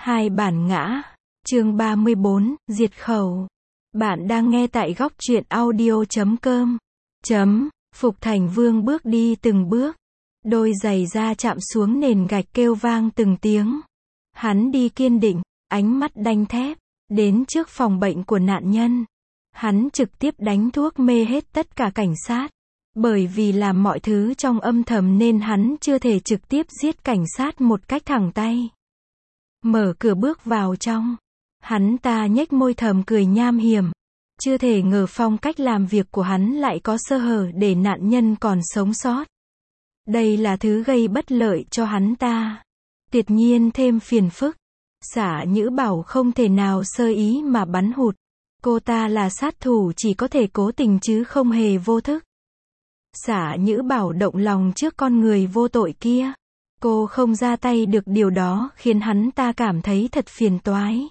Hai bản ngã. Chương 34, diệt khẩu. Bạn đang nghe tại góc truyện audio.com. Phục Thành Vương bước đi từng bước. Đôi giày da chạm xuống nền gạch kêu vang từng tiếng. Hắn đi kiên định, ánh mắt đanh thép. Đến trước phòng bệnh của nạn nhân. Hắn trực tiếp đánh thuốc mê hết tất cả cảnh sát. Bởi vì làm mọi thứ trong âm thầm nên hắn chưa thể trực tiếp giết cảnh sát một cách thẳng tay. Mở cửa bước vào trong. Hắn ta nhếch môi thầm cười nham hiểm. Chưa thể ngờ phong cách làm việc của hắn lại có sơ hở để nạn nhân còn sống sót. Đây là thứ gây bất lợi cho hắn ta. Tuyệt nhiên thêm phiền phức. Xả Nhữ Bảo không thể nào sơ ý mà bắn hụt. Cô ta là sát thủ chỉ có thể cố tình chứ không hề vô thức. Xả Nhữ Bảo động lòng trước con người vô tội kia. Cô không ra tay được, điều đó khiến hắn ta cảm thấy thật phiền toái.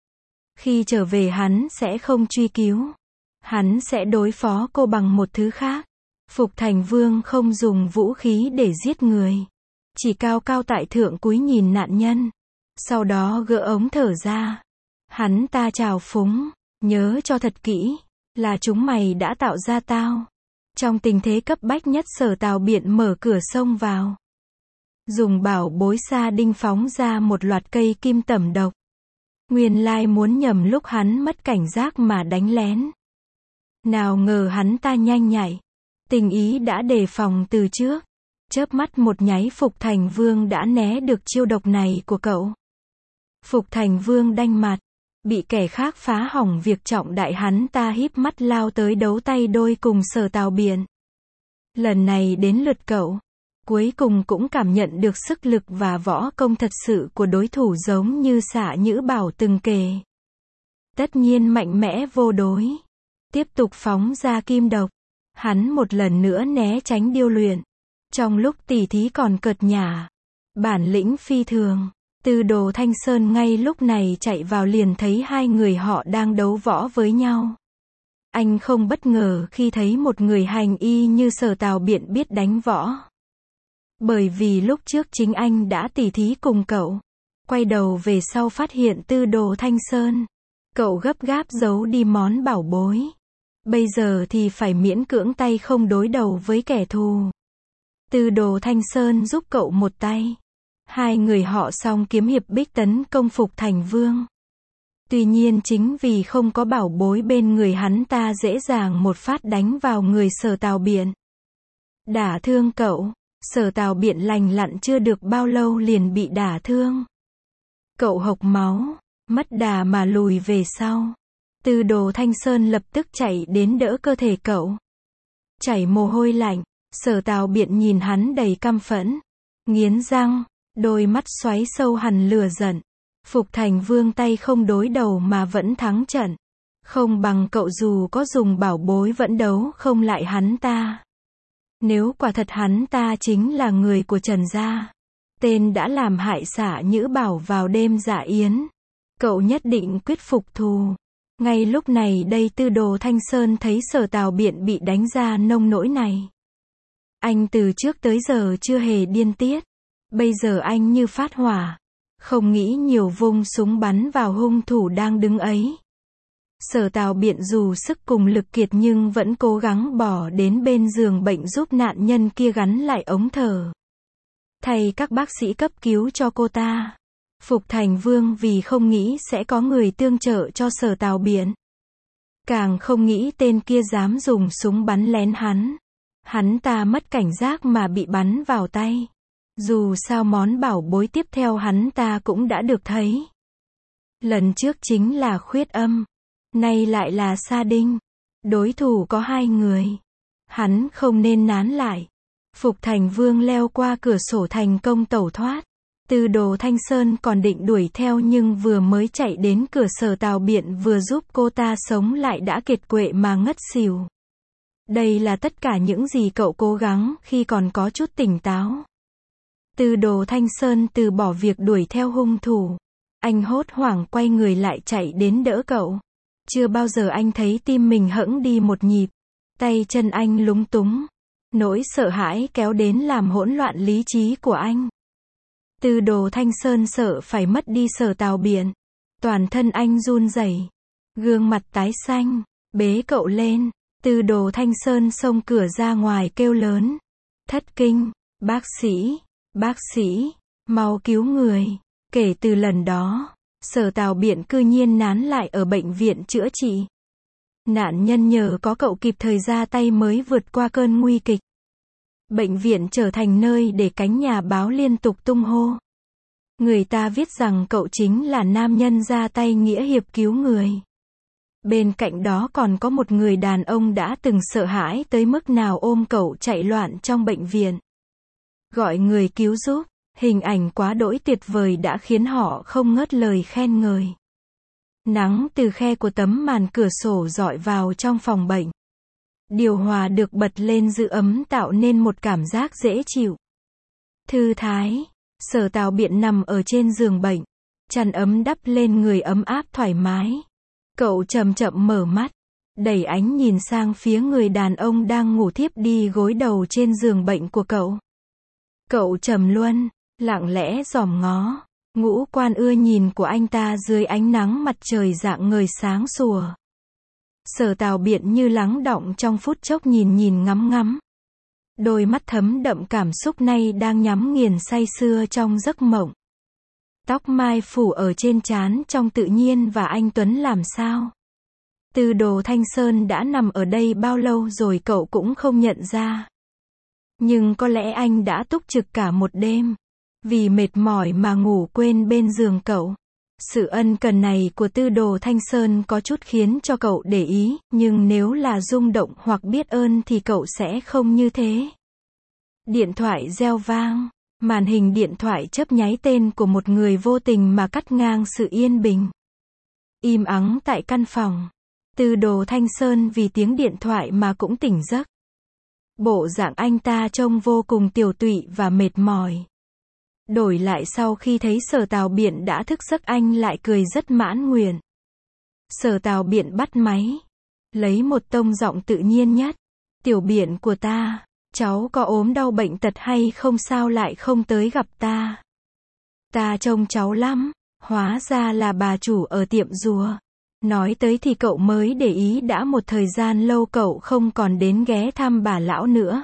Khi trở về hắn sẽ không truy cứu. Hắn sẽ đối phó cô bằng một thứ khác. Phục Thành Vương không dùng vũ khí để giết người. Chỉ cao cao tại thượng cúi nhìn nạn nhân. Sau đó gỡ ống thở ra. Hắn ta trào phúng. Nhớ cho thật kỹ. Là chúng mày đã tạo ra tao. Trong tình thế cấp bách nhất, Sở Tào Biện mở cửa xông vào. Dùng bảo bối sa đinh phóng ra một loạt cây kim tẩm độc. Nguyên lai muốn nhầm lúc hắn mất cảnh giác mà đánh lén. Nào ngờ hắn ta nhanh nhạy. Tình ý đã đề phòng từ trước. Chớp mắt một nháy Phục Thành Vương đã né được chiêu độc này của cậu. Phục Thành Vương đanh mặt. Bị kẻ khác phá hỏng việc trọng đại, hắn ta híp mắt lao tới đấu tay đôi cùng Sở Tào Biện. Lần này đến lượt cậu. Cuối cùng cũng cảm nhận được sức lực và võ công thật sự của đối thủ, giống như Xả Nhữ Bảo từng kể. Tất nhiên mạnh mẽ vô đối. Tiếp tục phóng ra kim độc. Hắn một lần nữa né tránh điêu luyện. Trong lúc tỉ thí còn cợt nhả. Bản lĩnh phi thường. Tư Đồ Thanh Sơn ngay lúc này chạy vào liền thấy hai người họ đang đấu võ với nhau. Anh không bất ngờ khi thấy một người hành y như Sở Tào Biện biết đánh võ. Bởi vì lúc trước chính anh đã tỉ thí cùng cậu. Quay đầu về sau phát hiện Tư Đồ Thanh Sơn. Cậu gấp gáp giấu đi món bảo bối. Bây giờ thì phải miễn cưỡng tay không đối đầu với kẻ thù. Tư Đồ Thanh Sơn giúp cậu một tay. Hai người họ song kiếm hiệp bích tấn công Phục Thành Vương. Tuy nhiên chính vì không có bảo bối bên người, hắn ta dễ dàng một phát đánh vào người Sở Tào Biện. Đả thương cậu. Sở Tào Biện lành lặn chưa được bao lâu liền bị đả thương. Cậu hộc máu, mất đà mà lùi về sau. Tư Đồ Thanh Sơn lập tức chạy đến đỡ cơ thể cậu. Chảy mồ hôi lạnh. Sở Tào Biện nhìn hắn đầy căm phẫn. Nghiến răng. Đôi mắt xoáy sâu hằn lửa giận. Phục Thành Vương tay không đối đầu mà vẫn thắng trận. Không bằng cậu, dù có dùng bảo bối vẫn đấu không lại hắn ta. Nếu quả thật hắn ta chính là người của Trần gia, tên đã làm hại Xả Nhữ Bảo vào đêm dạ yến, cậu nhất định quyết phục thù. Ngay lúc này đây Tư Đồ Thanh Sơn thấy Sở Tào Biện bị đánh ra nông nỗi này. Anh từ trước tới giờ chưa hề điên tiết. Bây giờ anh như phát hỏa. Không nghĩ nhiều vung súng bắn vào hung thủ đang đứng ấy. Sở Tào Biện dù sức cùng lực kiệt nhưng vẫn cố gắng bỏ đến bên giường bệnh giúp nạn nhân kia gắn lại ống thở. Thay các bác sĩ cấp cứu cho cô ta. Phục Thành Vương vì không nghĩ sẽ có người tương trợ cho Sở Tào Biện. Càng không nghĩ tên kia dám dùng súng bắn lén hắn. Hắn ta mất cảnh giác mà bị bắn vào tay. Dù sao món bảo bối tiếp theo hắn ta cũng đã được thấy. Lần trước chính là khuyết âm. Nay lại là sa đinh. Đối thủ có hai người. Hắn không nên nán lại. Phục Thành Vương leo qua cửa sổ thành công tẩu thoát. Tư Đồ Thanh Sơn còn định đuổi theo nhưng vừa mới chạy đến cửa, Sở Tào Biện vừa giúp cô ta sống lại đã kiệt quệ mà ngất xỉu. Đây là tất cả những gì cậu cố gắng khi còn có chút tỉnh táo. Tư Đồ Thanh Sơn từ bỏ việc đuổi theo hung thủ. Anh hốt hoảng quay người lại chạy đến đỡ cậu. Chưa bao giờ anh thấy tim mình hẫng đi một nhịp. Tay chân anh lúng túng. Nỗi sợ hãi kéo đến làm hỗn loạn lý trí của anh. Tư Đồ Thanh Sơn sợ phải mất đi Sở Tào Biện. Toàn thân anh run rẩy, gương mặt tái xanh, bế cậu lên. Tư Đồ Thanh Sơn xông cửa ra ngoài kêu lớn. Thất kinh, bác sĩ, mau cứu người. Kể từ lần đó, Sở Tào Biện cư nhiên nán lại ở bệnh viện chữa trị. Nạn nhân nhờ có cậu kịp thời ra tay mới vượt qua cơn nguy kịch. Bệnh viện trở thành nơi để cánh nhà báo liên tục tung hô. Người ta viết rằng cậu chính là nam nhân ra tay nghĩa hiệp cứu người. Bên cạnh đó còn có một người đàn ông đã từng sợ hãi tới mức nào ôm cậu chạy loạn trong bệnh viện. Gọi người cứu giúp, hình ảnh quá đỗi tuyệt vời đã khiến họ không ngớt lời khen ngợi. Nắng từ khe của tấm màn cửa sổ rọi vào trong phòng bệnh. Điều hòa được bật lên giữ ấm tạo nên một cảm giác dễ chịu. Thư thái, Sở Tào Biện nằm ở trên giường bệnh. Chăn ấm đắp lên người ấm áp thoải mái. Cậu chậm chậm mở mắt, đẩy ánh nhìn sang phía người đàn ông đang ngủ thiếp đi gối đầu trên giường bệnh của cậu. Cậu trầm luân, lặng lẽ dòm ngó. Ngũ quan ưa nhìn của anh ta dưới ánh nắng mặt trời rạng ngời sáng sủa. Sở Tào Biện như lắng đọng trong phút chốc nhìn ngắm ngắm. Đôi mắt thấm đậm cảm xúc nay đang nhắm nghiền say sưa trong giấc mộng. Tóc mai phủ ở trên trán trông tự nhiên và anh tuấn làm sao. Tư Đồ Thanh Sơn đã nằm ở đây bao lâu rồi cậu cũng không nhận ra. Nhưng có lẽ anh đã túc trực cả một đêm. Vì mệt mỏi mà ngủ quên bên giường cậu. Sự ân cần này của Tư Đồ Thanh Sơn có chút khiến cho cậu để ý, nhưng nếu là rung động hoặc biết ơn thì cậu sẽ không như thế. Điện thoại reo vang, màn hình điện thoại chớp nháy tên của một người vô tình mà cắt ngang sự yên bình. Im ắng tại căn phòng. Tư Đồ Thanh Sơn vì tiếng điện thoại mà cũng tỉnh giấc. Bộ dạng anh ta trông vô cùng tiều tụy và mệt mỏi. Đổi lại sau khi thấy Sở Tào Biện đã thức giấc anh lại cười rất mãn nguyện. Sở Tào Biện bắt máy. Lấy một tông giọng tự nhiên nhất. Tiểu Biện của ta, cháu có ốm đau bệnh tật hay không sao lại không tới gặp ta? Ta trông cháu lắm, hóa ra là bà chủ ở tiệm rùa. Nói tới thì cậu mới để ý đã một thời gian lâu cậu không còn đến ghé thăm bà lão nữa.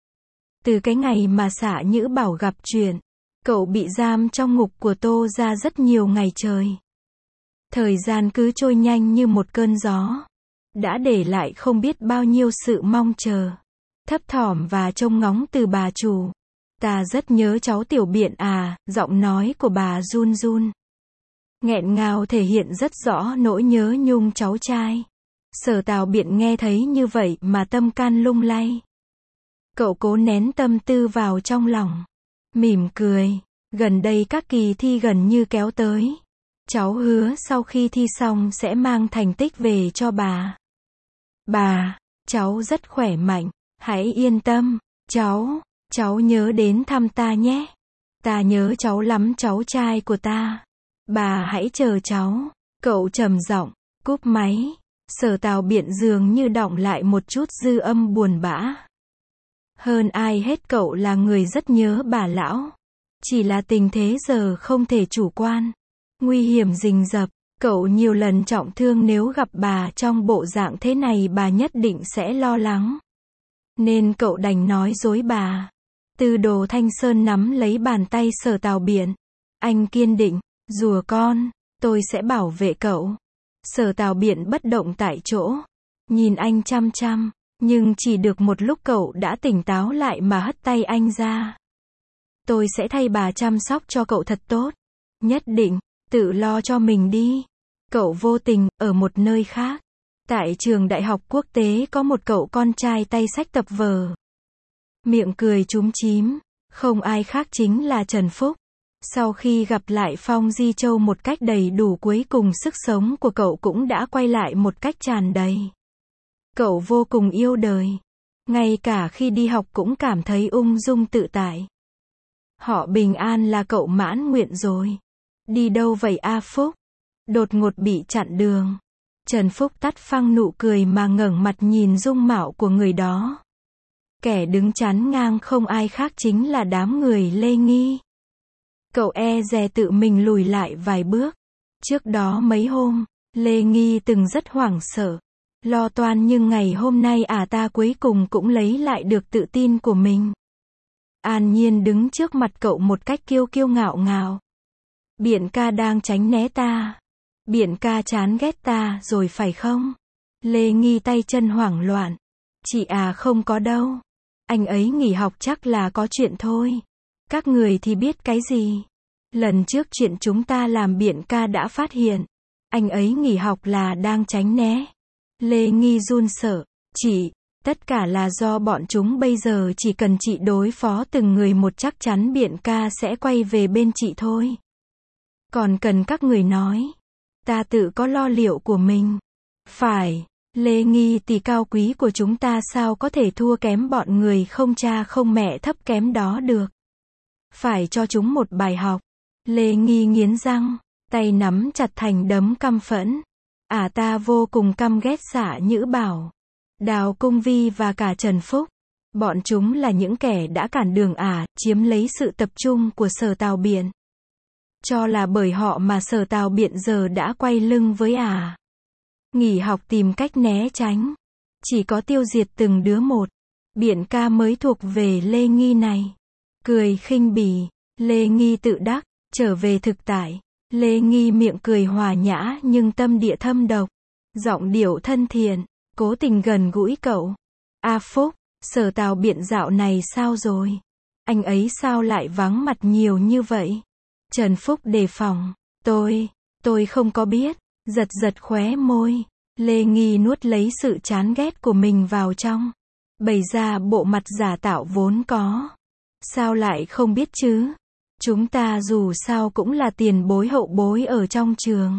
Từ cái ngày mà Xạ Nhữ bảo gặp chuyện. Cậu bị giam trong ngục của Tô ra rất nhiều ngày trời. Thời gian cứ trôi nhanh như một cơn gió. Đã để lại không biết bao nhiêu sự mong chờ. Thấp thỏm và trông ngóng từ bà chủ. Ta rất nhớ cháu Tiểu Biện à, giọng nói của bà run run. Nghẹn ngào thể hiện rất rõ nỗi nhớ nhung cháu trai. Sở Tào Biện nghe thấy như vậy mà tâm can lung lay. Cậu cố nén tâm tư vào trong lòng. Mỉm cười, gần đây các kỳ thi gần như kéo tới. Cháu hứa sau khi thi xong sẽ mang thành tích về cho bà. Bà, cháu rất khỏe mạnh, hãy yên tâm, cháu nhớ đến thăm ta nhé. Ta nhớ cháu lắm cháu trai của ta. Bà hãy chờ cháu. Cậu trầm giọng, cúp máy. Sở Tào Biện dường như đọng lại một chút dư âm buồn bã. Hơn ai hết cậu là người rất nhớ bà lão. Chỉ là tình thế giờ không thể chủ quan. Nguy hiểm rình rập. Cậu nhiều lần trọng thương nếu gặp bà trong bộ dạng thế này bà nhất định sẽ lo lắng. Nên cậu đành nói dối bà. Tư Đồ Thanh Sơn nắm lấy bàn tay Sở Tào Biện. Anh kiên định, rùa con, tôi sẽ bảo vệ cậu. Sở Tào Biện bất động tại chỗ. Nhìn anh chăm chăm. Nhưng chỉ được một lúc cậu đã tỉnh táo lại mà hất tay anh ra. Tôi sẽ thay bà chăm sóc cho cậu thật tốt. Nhất định, tự lo cho mình đi. Cậu vô tình, ở một nơi khác. Tại trường đại học quốc tế có một cậu con trai tay xách tập vở. Miệng cười chúm chím. Không ai khác chính là Trần Phúc. Sau khi gặp lại Phong Di Châu một cách đầy đủ cuối cùng sức sống của cậu cũng đã quay lại một cách tràn đầy. Cậu vô cùng yêu đời. Ngay cả khi đi học cũng cảm thấy ung dung tự tại. Họ bình an là cậu mãn nguyện rồi. Đi đâu vậy A Phúc? Đột ngột bị chặn đường. Trần Phúc tắt phăng nụ cười mà ngẩng mặt nhìn dung mạo của người đó. Kẻ đứng chắn ngang không ai khác chính là đám người Lê Nghi. Cậu e dè tự mình lùi lại vài bước. Trước đó mấy hôm, Lê Nghi từng rất hoảng sợ, lo toan, nhưng ngày hôm nay ta cuối cùng cũng lấy lại được tự tin của mình. An Nhiên đứng trước mặt cậu một cách kiêu kiêu ngạo ngạo. Biện ca đang tránh né ta. Biện ca chán ghét ta rồi phải không? Lê Nghi tay chân hoảng loạn. Chị không có đâu. Anh ấy nghỉ học chắc là có chuyện thôi. Các người thì biết cái gì? Lần trước chuyện chúng ta làm biện ca đã phát hiện. Anh ấy nghỉ học là đang tránh né. Lê Nghi run sợ. Chị, tất cả là do bọn chúng, bây giờ chỉ cần chị đối phó từng người một, chắc chắn biện ca sẽ quay về bên chị thôi. Còn cần các người nói. Ta tự có lo liệu của mình. Phải, Lê Nghi tỷ cao quý của chúng ta sao có thể thua kém bọn người không cha không mẹ thấp kém đó được. Phải cho chúng một bài học. Lê Nghi nghiến răng, tay nắm chặt thành đấm căm phẫn. Ta vô cùng căm ghét Xạ Nhữ Bảo, Đào Cung Vi và cả Trần Phúc. Bọn chúng là những kẻ đã cản đường chiếm lấy sự tập trung của Sở Tào Biện. Cho là bởi họ mà Sở Tào Biện giờ đã quay lưng với nghỉ học tìm cách né tránh. Chỉ có tiêu diệt từng đứa một. Biện ca mới thuộc về Lê Nghi này. Cười khinh bỉ. Lê Nghi tự đắc. Trở về thực tại. Lê Nghi miệng cười hòa nhã nhưng tâm địa thâm độc. Giọng điệu thân thiện. Cố tình gần gũi cậu. Phúc, Sở Tào Biện dạo này sao rồi? Anh ấy sao lại vắng mặt nhiều như vậy? Trần Phúc đề phòng. Tôi không có biết. Giật giật khóe môi. Lê Nghi nuốt lấy sự chán ghét của mình vào trong. Bày ra bộ mặt giả tạo vốn có. Sao lại không biết chứ? Chúng ta dù sao cũng là tiền bối hậu bối ở trong trường.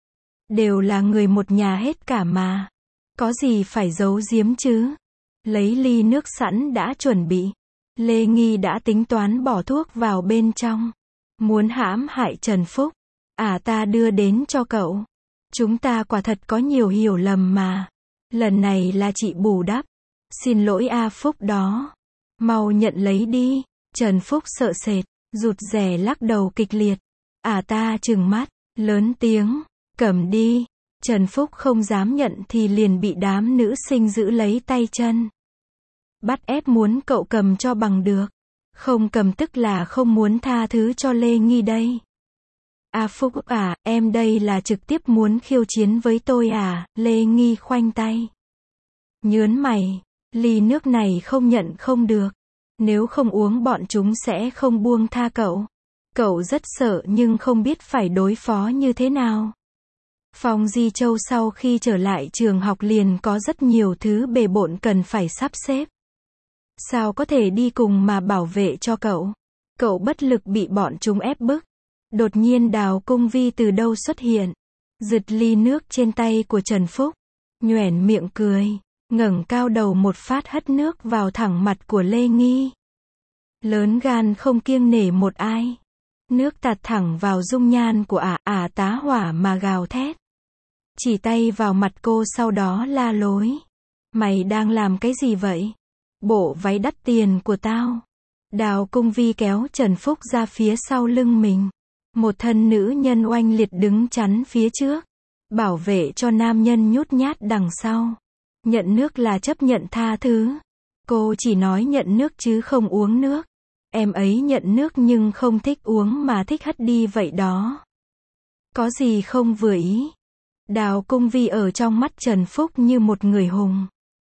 Đều là người một nhà hết cả mà. Có gì phải giấu giếm chứ? Lấy ly nước sẵn đã chuẩn bị. Lê Nghi đã tính toán bỏ thuốc vào bên trong. Muốn hãm hại Trần Phúc. Ta đưa đến cho cậu. Chúng ta quả thật có nhiều hiểu lầm mà. Lần này là chị bù đắp. Xin lỗi Phúc đó. Mau nhận lấy đi. Trần Phúc sợ sệt, rụt rè lắc đầu kịch liệt. Ta trừng mắt, lớn tiếng. Cầm đi. Trần Phúc không dám nhận thì liền bị đám nữ sinh giữ lấy tay chân. Bắt ép muốn cậu cầm cho bằng được. Không cầm tức là không muốn tha thứ cho Lê Nghi đây. Phúc em đây là trực tiếp muốn khiêu chiến với tôi Lê Nghi khoanh tay. Nhớn mày, ly nước này không nhận không được. Nếu không uống bọn chúng sẽ không buông tha cậu. Cậu rất sợ nhưng không biết phải đối phó như thế nào. Phong Di Châu sau khi trở lại trường học liền có rất nhiều thứ bề bộn cần phải sắp xếp. Sao có thể đi cùng mà bảo vệ cho cậu? Cậu bất lực bị bọn chúng ép bức. Đột nhiên Đào Cung Vi từ đâu xuất hiện, giật ly nước trên tay của Trần Phúc, nhoẻn miệng cười, ngẩng cao đầu một phát hất nước vào thẳng mặt của Lê Nghi. Lớn gan không kiêng nể một ai. Nước tạt thẳng vào dung nhan của tá hỏa mà gào thét. Chỉ tay vào mặt cô sau đó la lối. Mày đang làm cái gì vậy? Bộ váy đắt tiền của tao. Đào Cung Vi kéo Trần Phúc ra phía sau lưng mình. Một thân nữ nhân oanh liệt đứng chắn phía trước. Bảo vệ cho nam nhân nhút nhát đằng sau. Nhận nước là chấp nhận tha thứ. Cô chỉ nói nhận nước chứ không uống nước. Em ấy nhận nước nhưng không thích uống mà thích hất đi vậy đó. Có gì không vừa ý? Đào Cung Vi ở trong mắt Trần Phúc như một người hùng.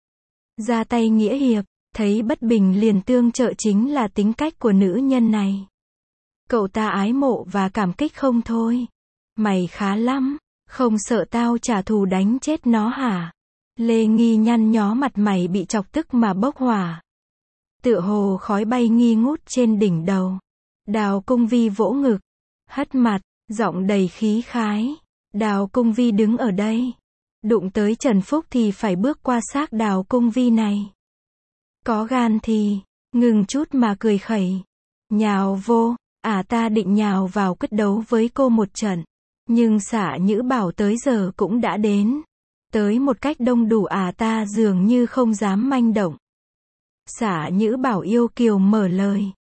Ra tay nghĩa hiệp, thấy bất bình liền tương trợ chính là tính cách của nữ nhân này. Cậu ta ái mộ và cảm kích không thôi. Mày khá lắm, không sợ tao trả thù đánh chết nó hả? Lê Nghi nhăn nhó, mặt mày bị chọc tức mà bốc hỏa. Tựa hồ khói bay nghi ngút trên đỉnh đầu. Đào Cung Vi vỗ ngực, hất mặt, giọng đầy khí khái. Đào Cung Vi đứng ở đây. Đụng tới Trần Phúc thì phải bước qua xác Đào Cung Vi này. Có gan thì, ngừng chút mà cười khẩy. Nhào vô, ta định nhào vào quyết đấu với cô một trận. Nhưng Xạ Nhữ Bảo tới giờ cũng đã đến. Tới một cách đông đủ, ta dường như không dám manh động. Xạ Nhữ Bảo yêu kiều mở lời.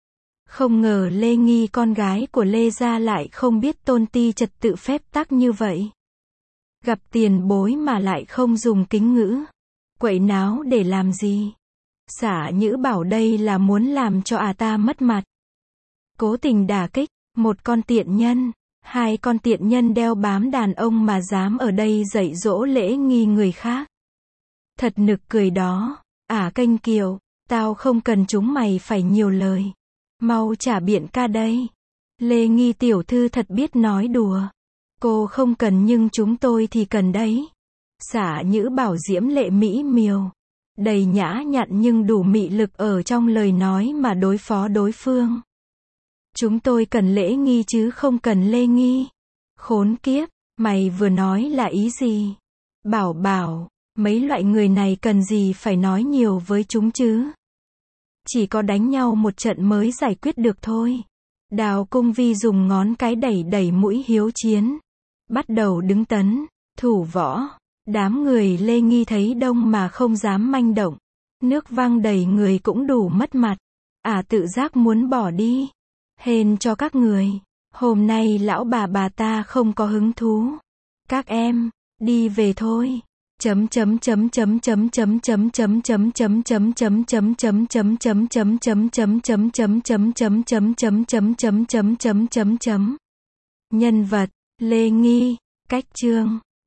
Không ngờ Lê Nghi con gái của Lê gia lại không biết tôn ti trật tự phép tắc như vậy. Gặp tiền bối mà lại không dùng kính ngữ. Quậy náo để làm gì? Xả Nhữ bảo đây là muốn làm cho ta mất mặt. Cố tình đả kích, một con tiện nhân, hai con tiện nhân đeo bám đàn ông mà dám ở đây dạy dỗ lễ nghi người khác. Thật nực cười đó. Kênh Kiều, tao không cần chúng mày phải nhiều lời. Mau trả biện ca đây. Lê Nghi tiểu thư thật biết nói đùa. Cô không cần nhưng chúng tôi thì cần đấy. Xả Nhữ bảo diễm lệ mỹ miều. Đầy nhã nhặn nhưng đủ mị lực ở trong lời nói mà đối phó đối phương. Chúng tôi cần lễ nghi chứ không cần Lê Nghi. Khốn kiếp, mày vừa nói là ý gì? Bảo, mấy loại người này cần gì phải nói nhiều với chúng chứ? Chỉ có đánh nhau một trận mới giải quyết được thôi. Đào Cung Vi dùng ngón cái đẩy mũi hiếu chiến. Bắt đầu đứng tấn, thủ võ. Đám người Lê Nghi thấy đông mà không dám manh động. Nước văng đầy người cũng đủ mất mặt. Tự giác muốn bỏ đi. Hên cho các người. Hôm nay lão bà ta không có hứng thú. Các em, đi về thôi. Nhân vật, Lê Nghi, cách chương